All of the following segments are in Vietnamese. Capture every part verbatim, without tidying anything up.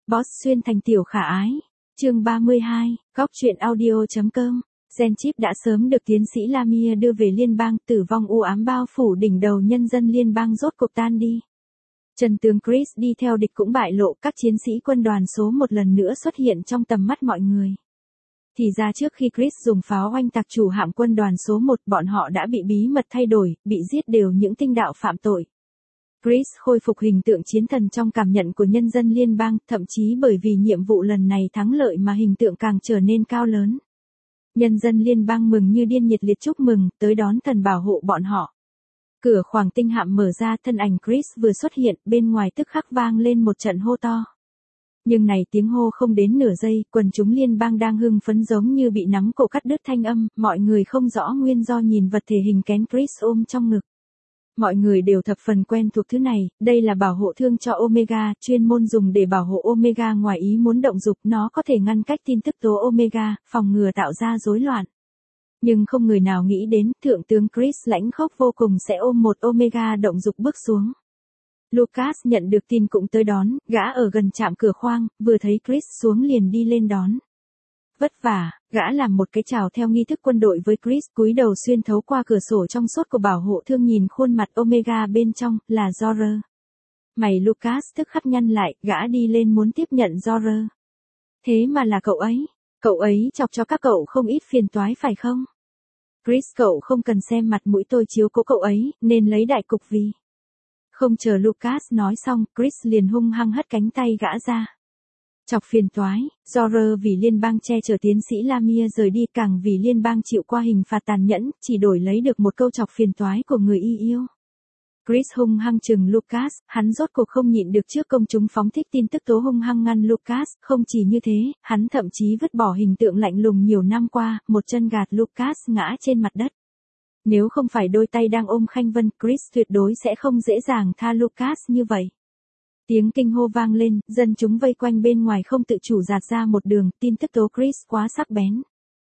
Boss xuyên thành tiểu khả ái. Chương ba mươi hai, góc truyện audio.com. Gen Chip đã sớm được tiến sĩ Lamia đưa về liên bang, tử vong u ám bao phủ đỉnh đầu nhân dân liên bang rốt cuộc tan đi. Trần tướng Chris đi theo địch cũng bại lộ, các chiến sĩ quân đoàn số một lần nữa xuất hiện trong tầm mắt mọi người. Thì ra trước khi Chris dùng pháo oanh tạc chủ hạm quân đoàn số một, bọn họ đã bị bí mật thay đổi, bị giết đều những tinh đạo phạm tội. Chris khôi phục hình tượng chiến thần trong cảm nhận của nhân dân liên bang, thậm chí bởi vì nhiệm vụ lần này thắng lợi mà hình tượng càng trở nên cao lớn. Nhân dân liên bang mừng như điên, nhiệt liệt chúc mừng, tới đón thần bảo hộ bọn họ. Cửa khoang tinh hạm mở ra, thân ảnh Chris vừa xuất hiện, bên ngoài tức khắc vang lên một trận hô to. Nhưng này tiếng hô không đến nửa giây, quần chúng liên bang đang hưng phấn giống như bị nắm cổ cắt đứt thanh âm, mọi người không rõ nguyên do nhìn vật thể hình kén Chris ôm trong ngực. Mọi người đều thập phần quen thuộc thứ này, đây là bảo hộ thương cho Omega, chuyên môn dùng để bảo hộ Omega ngoài ý muốn động dục, nó có thể ngăn cách tin tức tố Omega, phòng ngừa tạo ra rối loạn. Nhưng không người nào nghĩ đến, thượng tướng Chris lãnh khốc vô cùng sẽ ôm một Omega động dục bước xuống. Lucas nhận được tin cũng tới đón, gã ở gần trạm cửa khoang, vừa thấy Chris xuống liền đi lên đón. Vất vả, gã làm một cái chào theo nghi thức quân đội với Chris, cúi đầu xuyên thấu qua cửa sổ trong suốt của bảo hộ thương nhìn khuôn mặt Omega bên trong, là Jorah. Mày Lucas tức khắc nhăn lại, gã đi lên muốn tiếp nhận Jorah. Thế mà là cậu ấy, cậu ấy chọc cho các cậu không ít phiền toái phải không? Chris, cậu không cần xem mặt mũi tôi chiếu cố cậu ấy, nên lấy đại cục vì. Không chờ Lucas nói xong, Chris liền hung hăng hất cánh tay gã ra. Chọc phiền toái, Jorah vì liên bang che chở tiến sĩ Lamia rời đi, càng vì liên bang chịu qua hình phạt tàn nhẫn, chỉ đổi lấy được một câu chọc phiền toái của người y yêu. Chris hung hăng chừng Lucas, hắn rốt cuộc không nhịn được trước công chúng phóng thích tin tức tố hung hăng ngăn Lucas, không chỉ như thế, hắn thậm chí vứt bỏ hình tượng lạnh lùng nhiều năm qua, một chân gạt Lucas ngã trên mặt đất. Nếu không phải đôi tay đang ôm Khanh Vân, Chris tuyệt đối sẽ không dễ dàng tha Lucas như vậy. Tiếng kinh hô vang lên, dân chúng vây quanh bên ngoài không tự chủ dạt ra một đường, tin tức tố Chris quá sắc bén.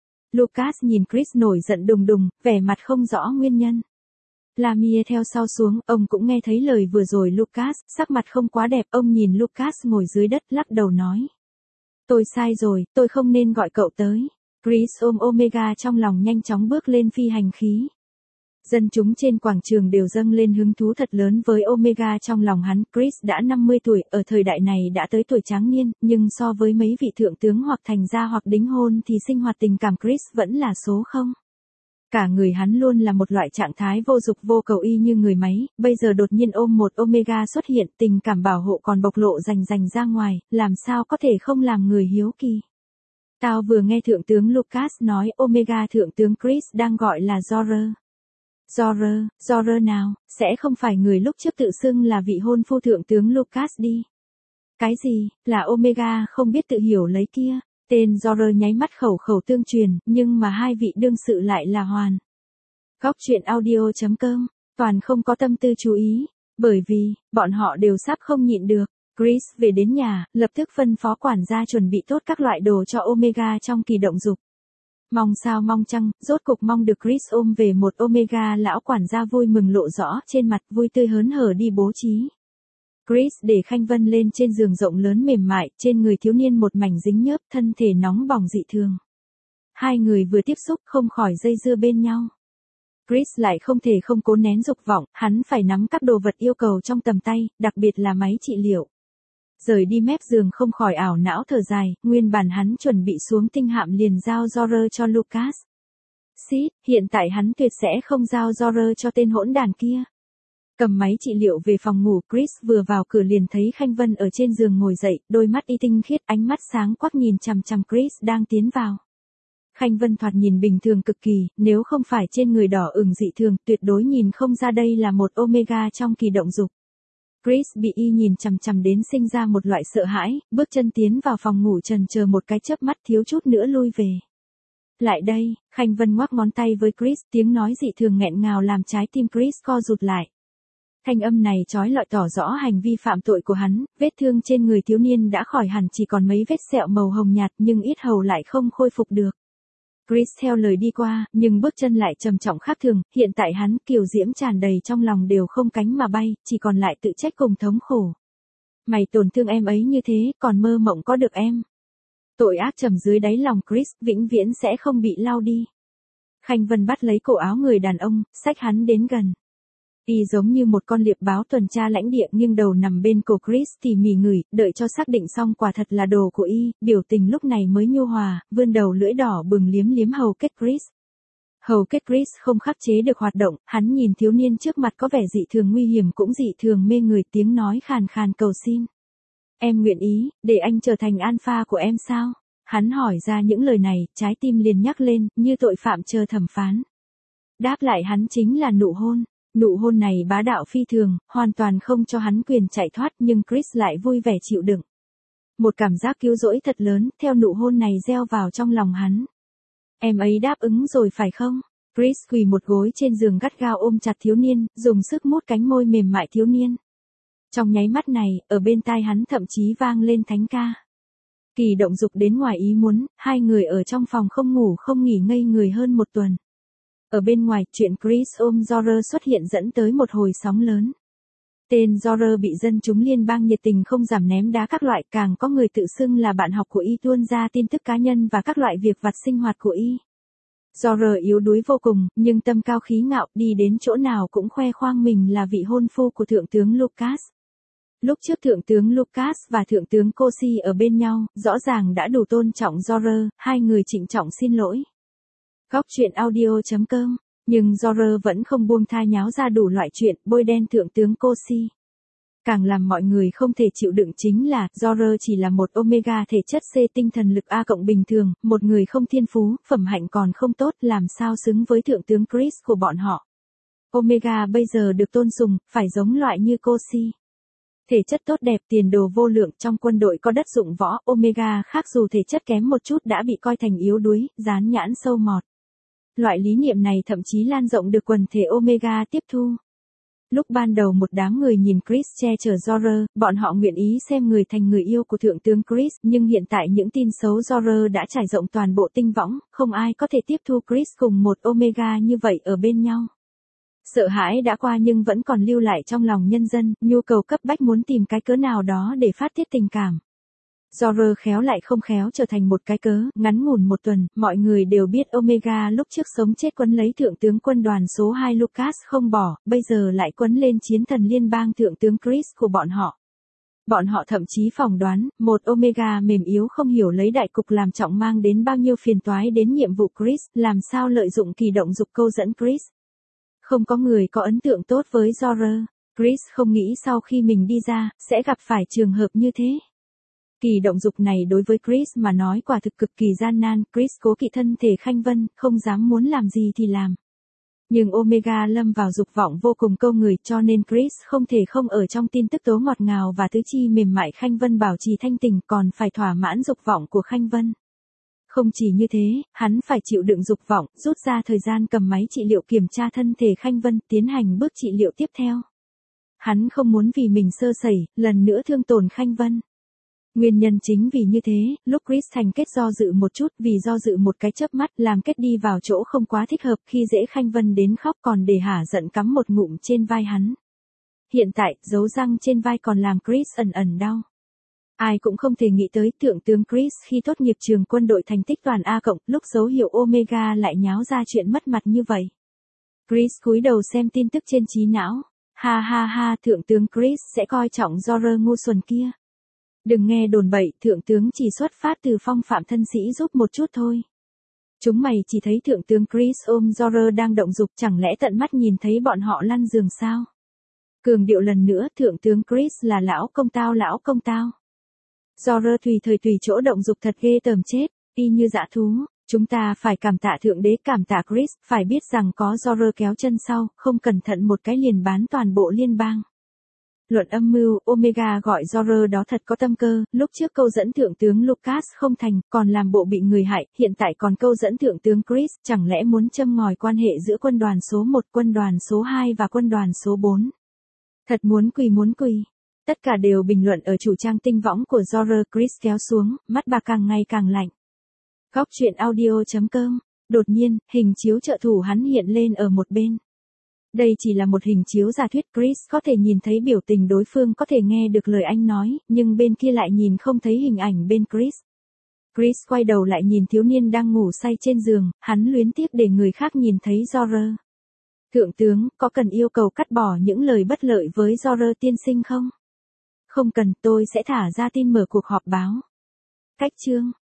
Lucas nhìn Chris nổi giận đùng đùng, vẻ mặt không rõ nguyên nhân. Lamia theo sau xuống, ông cũng nghe thấy lời vừa rồi Lucas, sắc mặt không quá đẹp, ông nhìn Lucas ngồi dưới đất lắc đầu nói. Tôi sai rồi, tôi không nên gọi cậu tới. Chris ôm Omega trong lòng nhanh chóng bước lên phi hành khí. Dân chúng trên quảng trường đều dâng lên hứng thú thật lớn với Omega trong lòng hắn. Chris đã năm mươi tuổi, ở thời đại này đã tới tuổi tráng niên, nhưng so với mấy vị thượng tướng hoặc thành gia hoặc đính hôn thì sinh hoạt tình cảm Chris vẫn là số không. Cả người hắn luôn là một loại trạng thái vô dục vô cầu y như người máy, bây giờ đột nhiên ôm một Omega xuất hiện, tình cảm bảo hộ còn bộc lộ rành rành ra ngoài, làm sao có thể không làm người hiếu kỳ. Tao vừa nghe thượng tướng Lucas nói Omega thượng tướng Chris đang gọi là Jorah. Jorah, Jorah nào, sẽ không phải người lúc trước tự xưng là vị hôn phu thượng tướng Lucas đi. Cái gì, là Omega không biết tự hiểu lấy kia, tên Jorah nháy mắt khẩu khẩu tương truyền, nhưng mà hai vị đương sự lại là Hoàn. Góc truyện audio.com, toàn không có tâm tư chú ý, bởi vì, bọn họ đều sắp không nhịn được. Chris về đến nhà, lập tức phân phó quản gia chuẩn bị tốt các loại đồ cho Omega trong kỳ động dục. Mong sao mong chăng, rốt cục mong được Chris ôm về một Omega, lão quản gia vui mừng lộ rõ trên mặt, vui tươi hớn hở đi bố trí. Chris để Khanh Vân lên trên giường rộng lớn mềm mại, trên người thiếu niên một mảnh dính nhớp, thân thể nóng bỏng dị thường. Hai người vừa tiếp xúc không khỏi dây dưa bên nhau. Chris lại không thể không cố nén dục vọng, hắn phải nắm các đồ vật yêu cầu trong tầm tay, đặc biệt là máy trị liệu. Rời đi mép giường không khỏi ảo não thở dài, nguyên bản hắn chuẩn bị xuống tinh hạm liền giao Jorah cho Lucas. Xít, hiện tại hắn tuyệt sẽ không giao Jorah cho tên hỗn đàn kia. Cầm máy trị liệu về phòng ngủ, Chris vừa vào cửa liền thấy Khanh Vân ở trên giường ngồi dậy, đôi mắt y tinh khiết, ánh mắt sáng quắc nhìn chằm chằm Chris đang tiến vào. Khanh Vân thoạt nhìn bình thường cực kỳ, nếu không phải trên người đỏ ửng dị thường, tuyệt đối nhìn không ra đây là một Omega trong kỳ động dục. Chris bị y nhìn chằm chằm đến sinh ra một loại sợ hãi, bước chân tiến vào phòng ngủ trần chờ một cái chớp mắt thiếu chút nữa lui về. Lại đây, Khanh Vân ngoắc ngón tay với Chris, tiếng nói dị thường nghẹn ngào làm trái tim Chris co rụt lại. Thanh âm này chói lọi tỏ rõ hành vi phạm tội của hắn, vết thương trên người thiếu niên đã khỏi hẳn chỉ còn mấy vết sẹo màu hồng nhạt nhưng yết hầu lại không khôi phục được. Chris theo lời đi qua, nhưng bước chân lại trầm trọng khác thường, hiện tại hắn kiều diễm tràn đầy trong lòng đều không cánh mà bay, chỉ còn lại tự trách cùng thống khổ. Mày tổn thương em ấy như thế, còn mơ mộng có được em. Tội ác trầm dưới đáy lòng Chris, vĩnh viễn sẽ không bị lau đi. Khanh Vân bắt lấy cổ áo người đàn ông, xách hắn đến gần. Y giống như một con liệp báo tuần tra lãnh địa nghiêng đầu nằm bên cổ Chris tỉ mỉ ngửi, đợi cho xác định xong quả thật là đồ của Y, biểu tình lúc này mới nhu hòa, vươn đầu lưỡi đỏ bừng liếm liếm hầu kết Chris. Hầu kết Chris không khắc chế được hoạt động, hắn nhìn thiếu niên trước mặt có vẻ dị thường nguy hiểm cũng dị thường mê người, tiếng nói khàn khàn cầu xin. Em nguyện ý, để anh trở thành alpha của em sao? Hắn hỏi ra những lời này, trái tim liền nhắc lên, như tội phạm chờ thẩm phán. Đáp lại hắn chính là nụ hôn. Nụ hôn này bá đạo phi thường, hoàn toàn không cho hắn quyền chạy thoát nhưng Chris lại vui vẻ chịu đựng. Một cảm giác cứu rỗi thật lớn, theo nụ hôn này gieo vào trong lòng hắn. Em ấy đáp ứng rồi phải không? Chris quỳ một gối trên giường gắt gao ôm chặt thiếu niên, dùng sức mút cánh môi mềm mại thiếu niên. Trong nháy mắt này, ở bên tai hắn thậm chí vang lên thánh ca. Kỳ động dục đến ngoài ý muốn, hai người ở trong phòng không ngủ không nghỉ ngơi người hơn một tuần. Ở bên ngoài, chuyện Chris ôm Jorah xuất hiện dẫn tới một hồi sóng lớn. Tên Jorah bị dân chúng liên bang nhiệt tình không giảm ném đá các loại, càng có người tự xưng là bạn học của Y tuôn ra tin tức cá nhân và các loại việc vặt sinh hoạt của Y. Jorah yếu đuối vô cùng, nhưng tâm cao khí ngạo, đi đến chỗ nào cũng khoe khoang mình là vị hôn phu của Thượng tướng Lucas. Lúc trước Thượng tướng Lucas và Thượng tướng Cosi ở bên nhau, rõ ràng đã đủ tôn trọng Jorah, hai người trịnh trọng xin lỗi. Góc truyện audio chấm com, nhưng Jorah vẫn không buông tha nháo ra đủ loại chuyện, bôi đen Thượng tướng Cosi. Càng làm mọi người không thể chịu đựng chính là, Jorah chỉ là một Omega thể chất C tinh thần lực A cộng bình thường, một người không thiên phú, phẩm hạnh còn không tốt, làm sao xứng với Thượng tướng Chris của bọn họ. Omega bây giờ được tôn sùng, phải giống loại như Cosi. Thể chất tốt đẹp, tiền đồ vô lượng, trong quân đội có đất dụng võ, Omega khác dù thể chất kém một chút đã bị coi thành yếu đuối, dán nhãn sâu mọt. Loại lý niệm này thậm chí lan rộng được quần thể Omega tiếp thu. Lúc ban đầu một đám người nhìn Chris che chở Jorah, bọn họ nguyện ý xem người thành người yêu của Thượng tướng Chris, nhưng hiện tại những tin xấu Jorah đã trải rộng toàn bộ tinh võng, không ai có thể tiếp thu Chris cùng một Omega như vậy ở bên nhau. Sợ hãi đã qua nhưng vẫn còn lưu lại trong lòng nhân dân, nhu cầu cấp bách muốn tìm cái cớ nào đó để phát tiết tình cảm. Jorah khéo lại không khéo trở thành một cái cớ, ngắn ngủn một tuần, mọi người đều biết Omega lúc trước sống chết quấn lấy Thượng tướng quân đoàn số hai Lucas không bỏ, bây giờ lại quấn lên chiến thần liên bang Thượng tướng Chris của bọn họ. Bọn họ thậm chí phỏng đoán, một Omega mềm yếu không hiểu lấy đại cục làm trọng mang đến bao nhiêu phiền toái đến nhiệm vụ Chris, làm sao lợi dụng kỳ động dục câu dẫn Chris. Không có người có ấn tượng tốt với Jorah. Chris không nghĩ sau khi mình đi ra, sẽ gặp phải trường hợp như thế. Kỳ động dục này đối với Chris mà nói quả thực cực kỳ gian nan, Chris cố kỵ thân thể Khanh Vân, không dám muốn làm gì thì làm. Nhưng Omega lâm vào dục vọng vô cùng câu người cho nên Chris không thể không ở trong tin tức tố ngọt ngào và tứ chi mềm mại Khanh Vân bảo trì thanh tình còn phải thỏa mãn dục vọng của Khanh Vân. Không chỉ như thế, hắn phải chịu đựng dục vọng, rút ra thời gian cầm máy trị liệu kiểm tra thân thể Khanh Vân, tiến hành bước trị liệu tiếp theo. Hắn không muốn vì mình sơ sẩy, lần nữa thương tổn Khanh Vân. Nguyên nhân chính vì như thế, lúc Chris thành kết do dự một chút vì do dự một cái chớp mắt làm kết đi vào chỗ không quá thích hợp khi dễ Khanh Vân đến khóc còn để hả giận cắm một ngụm trên vai hắn. Hiện tại, dấu răng trên vai còn làm Chris ẩn ẩn đau. Ai cũng không thể nghĩ tới Thượng tướng Chris khi tốt nghiệp trường quân đội thành tích toàn A cộng, lúc dấu hiệu Omega lại nháo ra chuyện mất mặt như vậy. Chris cúi đầu xem tin tức trên trí não. Ha ha ha, Thượng tướng Chris sẽ coi trọng Jorah ngu xuẩn kia. Đừng nghe đồn bậy, Thượng tướng chỉ xuất phát từ phong phạm thân sĩ giúp một chút thôi. Chúng mày chỉ thấy Thượng tướng Chris ôm Jorah đang động dục, chẳng lẽ tận mắt nhìn thấy bọn họ lăn giường sao? Cường điệu lần nữa, Thượng tướng Chris là lão công tao lão công tao. Jorah tùy thời tùy chỗ động dục thật ghê tởm chết, y như dã thú. Chúng ta phải cảm tạ Thượng đế, cảm tạ Chris, phải biết rằng có Jorah kéo chân sau, không cẩn thận một cái liền bán toàn bộ liên bang. Luận âm mưu, Omega gọi Jorah đó thật có tâm cơ, lúc trước câu dẫn Thượng tướng Lucas không thành, còn làm bộ bị người hại, hiện tại còn câu dẫn Thượng tướng Chris, chẳng lẽ muốn châm ngòi quan hệ giữa quân đoàn số một, quân đoàn số hai và quân đoàn số bốn. Thật muốn quỳ muốn quỳ. Tất cả đều bình luận ở chủ trang tinh võng của Jorah. Chris kéo xuống, mắt bà càng ngày càng lạnh. Góc truyện audio chấm com, đột nhiên, hình chiếu trợ thủ hắn hiện lên ở một bên. Đây chỉ là một hình chiếu giả thuyết, Chris có thể nhìn thấy biểu tình đối phương, có thể nghe được lời anh nói, nhưng bên kia lại nhìn không thấy hình ảnh bên Chris. Chris quay đầu lại nhìn thiếu niên đang ngủ say trên giường, hắn luyến tiếc để người khác nhìn thấy George. Thượng tướng, có cần yêu cầu cắt bỏ những lời bất lợi với George tiên sinh không? Không cần, tôi sẽ thả ra tin mở cuộc họp báo. Cách chương